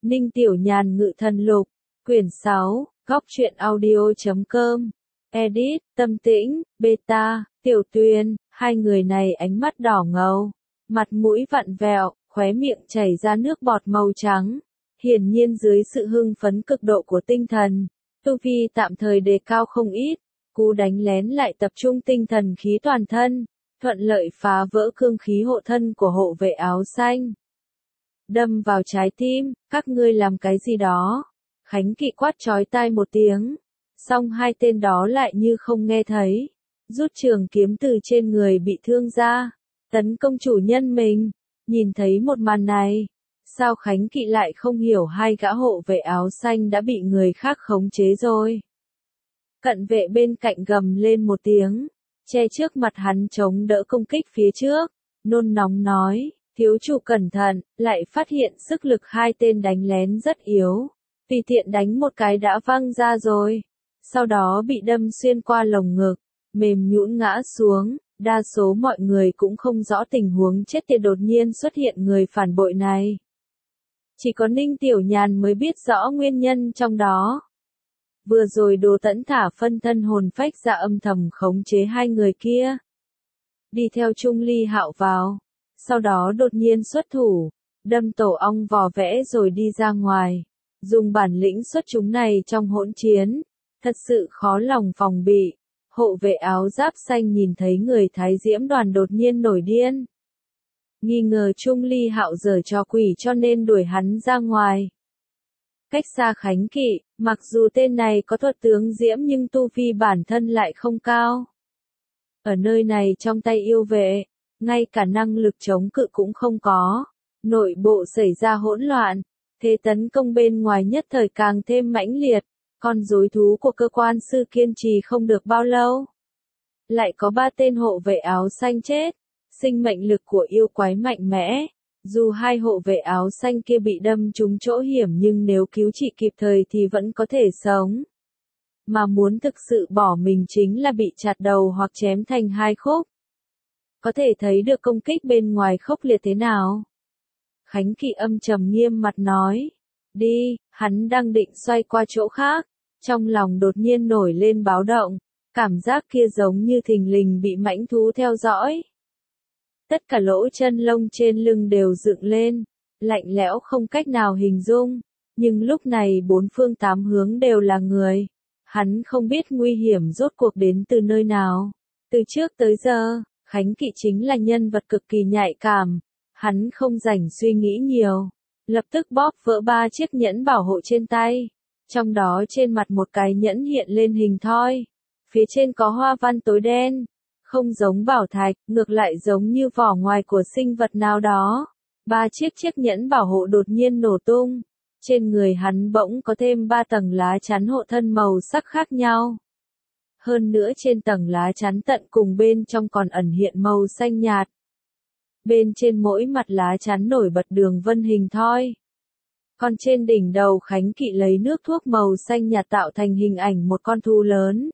Ninh Tiểu Nhàn Ngự Thần Lục, quyển 6, góc truyện audio.com, edit, Tâm Tĩnh, beta, Tiểu Tuyền, hai người này ánh mắt đỏ ngầu, mặt mũi vặn vẹo, khóe miệng chảy ra nước bọt màu trắng, hiển nhiên dưới sự hưng phấn cực độ của tinh thần, tu vi tạm thời đề cao không ít, cú đánh lén lại tập trung tinh thần khí toàn thân, thuận lợi phá vỡ cương khí hộ thân của hộ vệ áo xanh. Đâm vào trái tim, các ngươi làm cái gì đó? Khánh Kỵ quát chói tai một tiếng, song hai tên đó lại như không nghe thấy, rút trường kiếm từ trên người bị thương ra, tấn công chủ nhân mình. Nhìn thấy một màn này, sao Khánh Kỵ lại không hiểu hai gã hộ vệ áo xanh đã bị người khác khống chế rồi? Cận vệ bên cạnh gầm lên một tiếng, che trước mặt hắn chống đỡ công kích phía trước, nôn nóng nói, thiếu chủ cẩn thận, lại phát hiện sức lực hai tên đánh lén rất yếu, tùy tiện đánh một cái đã văng ra rồi, sau đó bị đâm xuyên qua lồng ngực, mềm nhũn ngã xuống. Đa số mọi người cũng không rõ tình huống chết tiệt đột nhiên xuất hiện người phản bội này. Chỉ có Ninh Tiểu Nhàn mới biết rõ nguyên nhân trong đó. Vừa rồi Đồ Tẫn thả phân thân hồn phách ra âm thầm khống chế hai người kia. Đi theo Trung Ly Hạo vào. Sau đó đột nhiên xuất thủ, đâm tổ ong vò vẽ rồi đi ra ngoài. Dùng bản lĩnh xuất chúng này trong hỗn chiến. Thật sự khó lòng phòng bị. Hộ vệ áo giáp xanh nhìn thấy người Thái Diễm đoàn đột nhiên nổi điên. Nghi ngờ Trung Ly Hạo giở trò quỷ cho nên đuổi hắn ra ngoài. Cách xa Khánh Kỵ, mặc dù tên này có thuật tướng diễm nhưng tu vi bản thân lại không cao. Ở nơi này trong tay yêu vệ, ngay cả năng lực chống cự cũng không có. Nội bộ xảy ra hỗn loạn, thế tấn công bên ngoài nhất thời càng thêm mãnh liệt. Con rối thú của cơ quan sư kiên trì không được bao lâu. Lại có 3 tên hộ vệ áo xanh chết. Sinh mệnh lực của yêu quái mạnh mẽ. Dù hai hộ vệ áo xanh kia bị đâm trúng chỗ hiểm nhưng nếu cứu trị kịp thời thì vẫn có thể sống. Mà muốn thực sự bỏ mình chính là bị chặt đầu hoặc chém thành hai khúc. Có thể thấy được công kích bên ngoài khốc liệt thế nào. Khánh Kỵ âm trầm nghiêm mặt nói. Đi, hắn đang định xoay qua chỗ khác. Trong lòng đột nhiên nổi lên báo động, cảm giác kia giống như thình lình bị mãnh thú theo dõi. Tất cả lỗ chân lông trên lưng đều dựng lên, lạnh lẽo không cách nào hình dung, nhưng lúc này bốn phương tám hướng đều là người. Hắn không biết nguy hiểm rốt cuộc đến từ nơi nào. Từ trước tới giờ, Khánh Kỵ chính là nhân vật cực kỳ nhạy cảm, hắn không rảnh suy nghĩ nhiều, lập tức bóp vỡ 3 chiếc nhẫn bảo hộ trên tay. Trong đó trên mặt một cái nhẫn hiện lên hình thoi. Phía trên có hoa văn tối đen. Không giống bảo thạch, ngược lại giống như vỏ ngoài của sinh vật nào đó. 3 chiếc nhẫn bảo hộ đột nhiên nổ tung. Trên người hắn bỗng có thêm 3 tầng lá chắn hộ thân màu sắc khác nhau. Hơn nữa trên tầng lá chắn tận cùng bên trong còn ẩn hiện màu xanh nhạt. Bên trên mỗi mặt lá chắn nổi bật đường vân hình thoi. Còn trên đỉnh đầu Khánh Kỵ lấy nước thuốc màu xanh nhạt tạo thành hình ảnh một con thú lớn.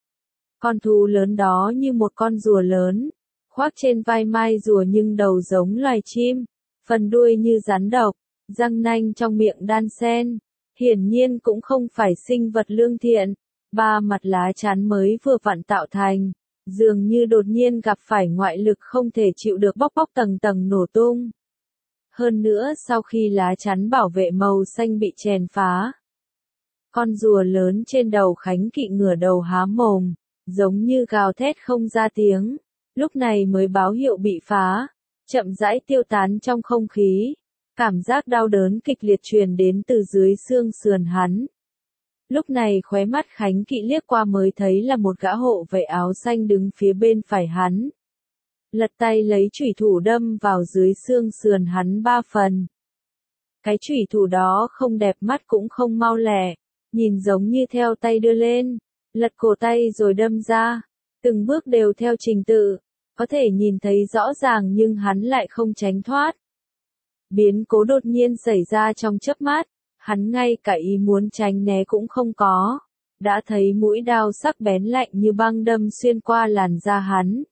Con thú lớn đó như một con rùa lớn, khoác trên vai mai rùa nhưng đầu giống loài chim, phần đuôi như rắn độc, răng nanh trong miệng đan xen, hiển nhiên cũng không phải sinh vật lương thiện. 3 mặt lá chắn mới vừa vặn tạo thành, dường như đột nhiên gặp phải ngoại lực không thể chịu được bóc tầng tầng nổ tung. Hơn nữa sau khi lá chắn bảo vệ màu xanh bị chèn phá, con rùa lớn trên đầu Khánh Kỵ ngửa đầu há mồm, giống như gào thét không ra tiếng, lúc này mới báo hiệu bị phá, chậm rãi tiêu tán trong không khí, cảm giác đau đớn kịch liệt truyền đến từ dưới xương sườn hắn. Lúc này khóe mắt Khánh Kỵ liếc qua mới thấy là một gã hộ vệ áo xanh đứng phía bên phải hắn. Lật tay lấy chủy thủ đâm vào dưới xương sườn hắn 3 phần. Cái chủy thủ đó không đẹp mắt cũng không mau lẹ, nhìn giống như theo tay đưa lên, lật cổ tay rồi đâm ra, từng bước đều theo trình tự, có thể nhìn thấy rõ ràng nhưng hắn lại không tránh thoát. Biến cố đột nhiên xảy ra trong chớp mắt, hắn ngay cả ý muốn tránh né cũng không có, đã thấy mũi đao sắc bén lạnh như băng đâm xuyên qua làn da hắn.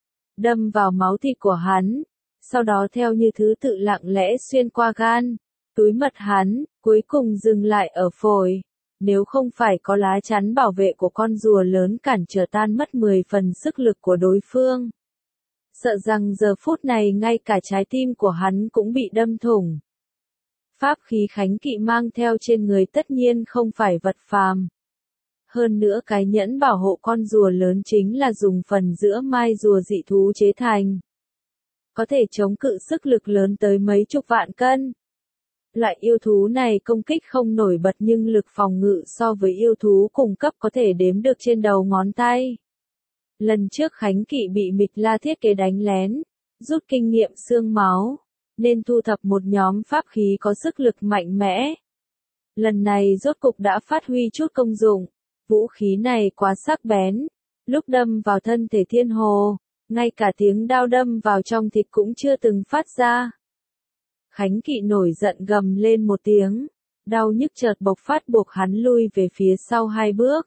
Đâm vào máu thịt của hắn, sau đó theo như thứ tự lặng lẽ xuyên qua gan, Túi mật hắn, cuối cùng dừng lại ở phổi. Nếu không phải có lá chắn bảo vệ của con rùa lớn cản trở tan mất 10 phần sức lực của đối phương. Sợ rằng giờ phút này ngay cả trái tim của hắn cũng bị đâm thủng. Pháp khí Khánh Kỵ mang theo trên người tất nhiên không phải vật phàm. Hơn nữa cái nhẫn bảo hộ con rùa lớn chính là dùng phần giữa mai rùa dị thú chế thành. Có thể chống cự sức lực lớn tới mấy chục vạn cân. Loại yêu thú này công kích không nổi bật nhưng lực phòng ngự so với yêu thú cùng cấp có thể đếm được trên đầu ngón tay. Lần trước Khánh Kỵ bị Mịch La thiết kế đánh lén, rút kinh nghiệm xương máu, nên thu thập một nhóm pháp khí có sức lực mạnh mẽ. Lần này rốt cục đã phát huy chút công dụng, vũ khí này quá sắc bén, lúc đâm vào thân thể Thiên Hồ, ngay cả tiếng đao đâm vào trong thịt cũng chưa từng phát ra. Khánh Kỵ nổi giận gầm lên một tiếng, đau nhức chợt bộc phát buộc hắn lui về phía sau 2 bước.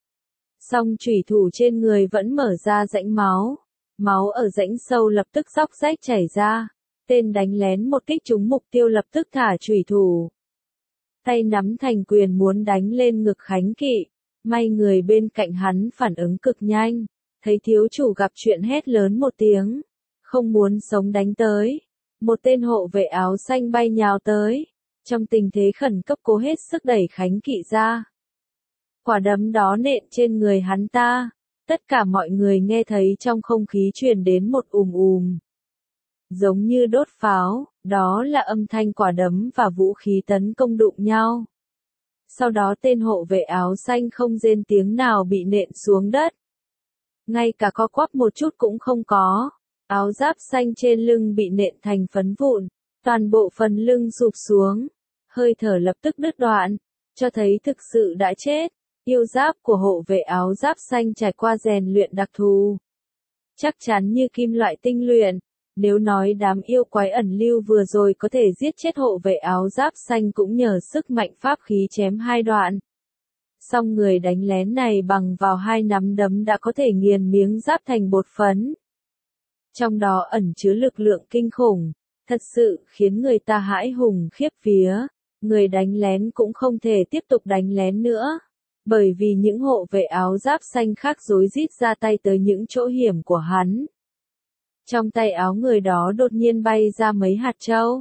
Song chủy thủ trên người vẫn mở ra rãnh máu, máu ở rãnh sâu lập tức róc rách chảy ra, tên đánh lén một kích trúng mục tiêu lập tức thả chủy thủ. Tay nắm thành quyền muốn đánh lên ngực Khánh Kỵ, may người bên cạnh hắn phản ứng cực nhanh, thấy thiếu chủ gặp chuyện hét lớn một tiếng, không muốn sống đánh tới. Một tên hộ vệ áo xanh bay nhào tới, trong tình thế khẩn cấp cố hết sức đẩy Khánh Kỵ ra. Quả đấm đó nện trên người hắn ta, tất cả mọi người nghe thấy trong không khí truyền đến một ùm. Giống như đốt pháo, đó là âm thanh quả đấm và vũ khí tấn công đụng nhau. Sau đó tên hộ vệ áo xanh không rên tiếng nào bị nện xuống đất. Ngay cả co quắp một chút cũng không có. Áo giáp xanh trên lưng bị nện thành phấn vụn, toàn bộ phần lưng sụp xuống, hơi thở lập tức đứt đoạn, cho thấy thực sự đã chết. Yêu giáp của hộ vệ áo giáp xanh trải qua rèn luyện đặc thù, chắc chắn như kim loại tinh luyện. Nếu nói đám yêu quái ẩn lưu vừa rồi có thể giết chết hộ vệ áo giáp xanh cũng nhờ sức mạnh pháp khí chém 2 đoạn. Song người đánh lén này bằng vào 2 nắm đấm đã có thể nghiền miếng giáp thành bột phấn. Trong đó ẩn chứa lực lượng kinh khủng, thật sự khiến người ta hãi hùng khiếp vía. Người đánh lén cũng không thể tiếp tục đánh lén nữa, bởi vì những hộ vệ áo giáp xanh khác rối rít ra tay tới những chỗ hiểm của hắn. Trong tay áo người đó đột nhiên bay ra mấy hạt châu,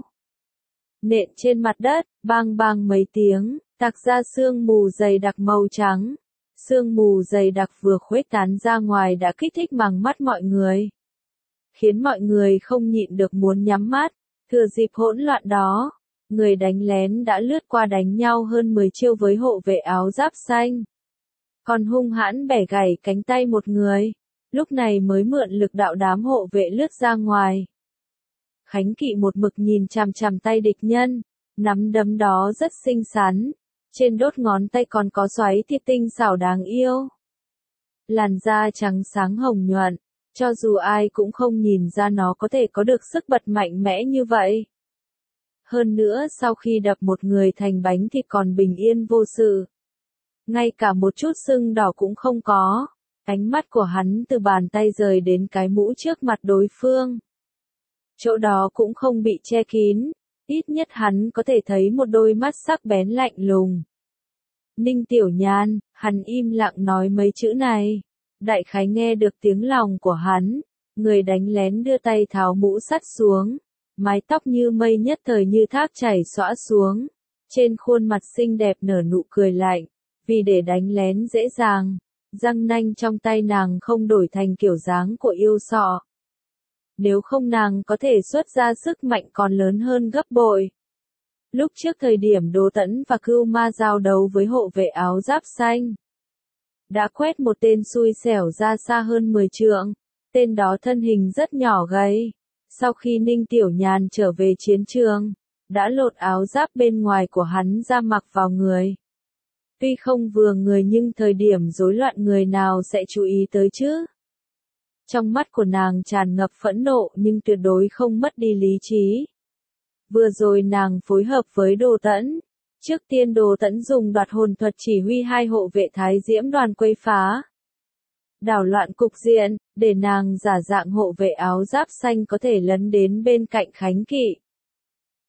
nện trên mặt đất, bang bang mấy tiếng, tạc ra sương mù dày đặc màu trắng. Sương mù dày đặc vừa khuếch tán ra ngoài đã kích thích màng mắt mọi người, khiến mọi người không nhịn được muốn nhắm mắt. Thừa dịp hỗn loạn đó, người đánh lén đã lướt qua đánh nhau hơn 10 chiêu với hộ vệ áo giáp xanh, còn hung hãn bẻ gãy cánh tay một người, lúc này mới mượn lực đạo đám hộ vệ lướt ra ngoài. Khánh Kỵ một mực nhìn chằm chằm tay địch nhân, nắm đấm đó rất xinh xắn, trên đốt ngón tay còn có xoáy thịt tinh xảo đáng yêu. Làn da trắng sáng hồng nhuận, cho dù ai cũng không nhìn ra nó có thể có được sức bật mạnh mẽ như vậy. Hơn nữa sau khi đập một người thành bánh thì còn bình yên vô sự. Ngay cả một chút sưng đỏ cũng không có. Ánh mắt của hắn từ bàn tay rời đến cái mũ trước mặt đối phương. Chỗ đó cũng không bị che kín, ít nhất hắn có thể thấy một đôi mắt sắc bén lạnh lùng. Ninh Tiểu Nhan, hắn im lặng nói mấy chữ này. Đại khái nghe được tiếng lòng của hắn, người đánh lén đưa tay tháo mũ sắt xuống, mái tóc như mây nhất thời như thác chảy xõa xuống, trên khuôn mặt xinh đẹp nở nụ cười lạnh, vì để đánh lén dễ dàng, răng nanh trong tay nàng không đổi thành kiểu dáng của yêu sọ. Nếu không nàng có thể xuất ra sức mạnh còn lớn hơn gấp bội. Lúc trước thời điểm Đỗ Tẫn và Cưu Ma giao đấu với hộ vệ áo giáp xanh, đã quét một tên xui xẻo ra xa hơn 10 trượng, tên đó thân hình rất nhỏ gầy. Sau khi Ninh Tiểu Nhàn trở về chiến trường, đã lột áo giáp bên ngoài của hắn ra mặc vào người. Tuy không vừa người nhưng thời điểm rối loạn người nào sẽ chú ý tới chứ. Trong mắt của nàng tràn ngập phẫn nộ nhưng tuyệt đối không mất đi lý trí. Vừa rồi nàng phối hợp với Đỗ Tẫn. Trước tiên Đỗ Tẫn dùng đoạt hồn thuật chỉ huy 2 hộ vệ Thái Diễm đoàn quấy phá, đảo loạn cục diện, để nàng giả dạng hộ vệ áo giáp xanh có thể lấn đến bên cạnh Khánh Kỵ.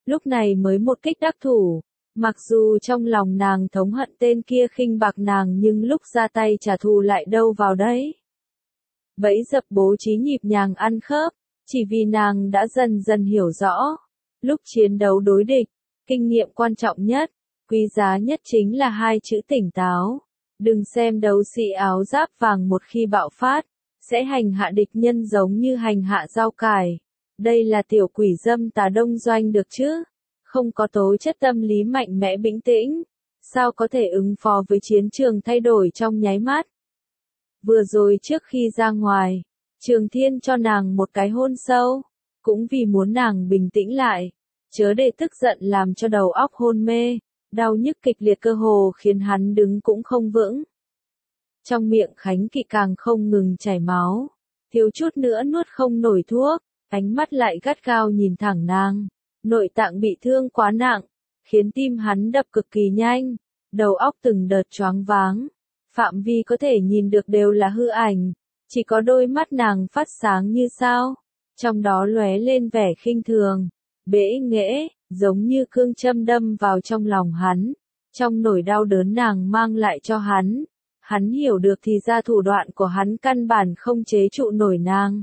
lúc này mới một kích đắc thủ. Mặc dù trong lòng nàng thống hận tên kia khinh bạc nàng nhưng lúc ra tay trả thù lại đâu vào đấy. Bẫy dập bố trí nhịp nhàng ăn khớp, chỉ vì nàng đã dần dần hiểu rõ. Lúc chiến đấu đối địch, kinh nghiệm quan trọng nhất, quý giá nhất chính là hai chữ tỉnh táo. Đừng xem đấu sĩ áo giáp vàng một khi bạo phát, sẽ hành hạ địch nhân giống như hành hạ rau cải. Đây là tiểu quỷ dâm tà đông doanh được chứ? Không có tố chất tâm lý mạnh mẽ bình tĩnh, sao có thể ứng phó với chiến trường thay đổi trong nháy mắt. Vừa rồi trước khi ra ngoài, Trường Thiên cho nàng một cái hôn sâu, cũng vì muốn nàng bình tĩnh lại, chớ để tức giận làm cho đầu óc hôn mê, đau nhức kịch liệt cơ hồ khiến hắn đứng cũng không vững. Trong miệng Khánh Kỵ càng không ngừng chảy máu, thiếu chút nữa nuốt không nổi thuốc, ánh mắt lại gắt gao nhìn thẳng nàng. Nội tạng bị thương quá nặng, khiến tim hắn đập cực kỳ nhanh, đầu óc từng đợt choáng váng. Phạm vi có thể nhìn được đều là hư ảnh, chỉ có đôi mắt nàng phát sáng như sao, trong đó lóe lên vẻ khinh thường, bẽ nghễ, giống như cương châm đâm vào trong lòng hắn. Trong nỗi đau đớn nàng mang lại cho hắn hiểu được thì ra thủ đoạn của hắn căn bản không chế trụ nổi nàng.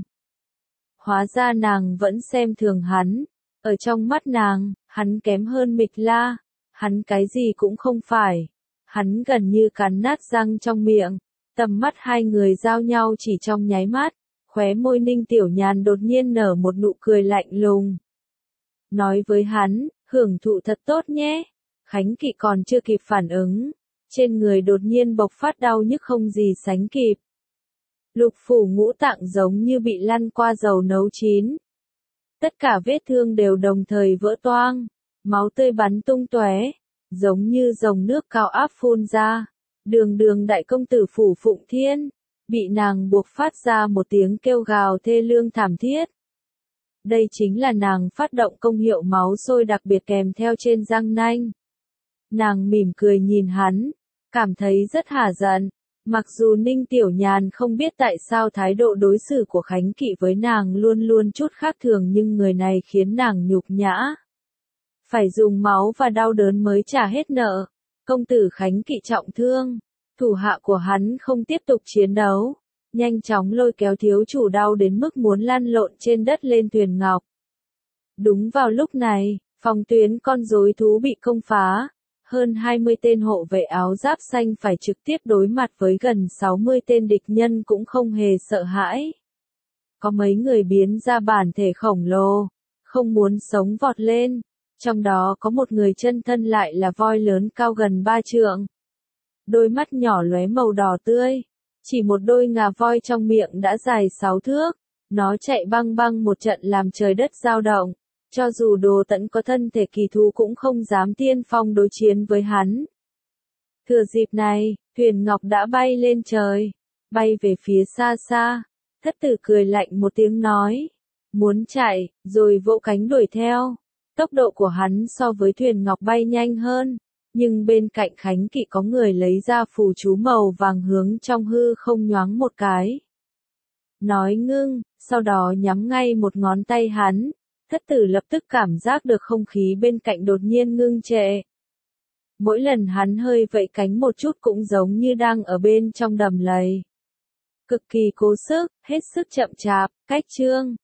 Hóa ra nàng vẫn xem thường hắn. Ở trong mắt nàng, hắn kém hơn Mịch La, hắn cái gì cũng không phải. Hắn gần như cắn nát răng trong miệng, tầm mắt hai người giao nhau chỉ trong nháy mắt, khóe môi Ninh Tiểu Nhàn đột nhiên nở một nụ cười lạnh lùng. Nói với hắn, hưởng thụ thật tốt nhé. Khánh Kỵ còn chưa kịp phản ứng, trên người đột nhiên bộc phát đau nhức không gì sánh kịp. Lục phủ ngũ tạng giống như bị lăn qua dầu nấu chín. Tất cả vết thương đều đồng thời vỡ toang, máu tươi bắn tung tóe, giống như dòng nước cao áp phun ra. Đường đại công tử Phủ Phụng Thiên, bị nàng buộc phát ra một tiếng kêu gào thê lương thảm thiết. Đây chính là nàng phát động công hiệu máu sôi đặc biệt kèm theo trên răng nanh. Nàng mỉm cười nhìn hắn, cảm thấy rất hả giận. Mặc dù Ninh Tiểu Nhàn không biết tại sao thái độ đối xử của Khánh Kỵ với nàng luôn luôn chút khác thường nhưng người này khiến nàng nhục nhã. Phải dùng máu và đau đớn mới trả hết nợ. Công tử Khánh Kỵ trọng thương, thủ hạ của hắn không tiếp tục chiến đấu, nhanh chóng lôi kéo thiếu chủ đau đến mức muốn lăn lộn trên đất lên thuyền ngọc. Đúng vào lúc này, phòng tuyến con rối thú bị công phá. Hơn 20 tên hộ vệ áo giáp xanh phải trực tiếp đối mặt với gần 60 tên địch nhân cũng không hề sợ hãi. Có mấy người biến ra bản thể khổng lồ, không muốn sống vọt lên, trong đó có một người chân thân lại là voi lớn cao gần 3 trượng. Đôi mắt nhỏ lóe màu đỏ tươi, chỉ một đôi ngà voi trong miệng đã dài 6 thước, nó chạy băng băng một trận làm trời đất dao động. Cho dù Đồ Tẫn có thân thể kỳ thú cũng không dám tiên phong đối chiến với hắn. Thừa dịp này, thuyền ngọc đã bay lên trời, bay về phía xa xa. Thất tử cười lạnh một tiếng nói, muốn chạy, rồi vỗ cánh đuổi theo. Tốc độ của hắn so với thuyền ngọc bay nhanh hơn, nhưng bên cạnh Khánh Kỵ có người lấy ra phù chú màu vàng hướng trong hư không nhoáng một cái. Nói ngưng, sau đó nhắm ngay một ngón tay hắn. Thất tử lập tức cảm giác được không khí bên cạnh đột nhiên ngưng trệ. Mỗi lần hắn hơi vẫy cánh một chút cũng giống như đang ở bên trong đầm lầy. Cực kỳ cố sức, hết sức chậm chạp, cách chương.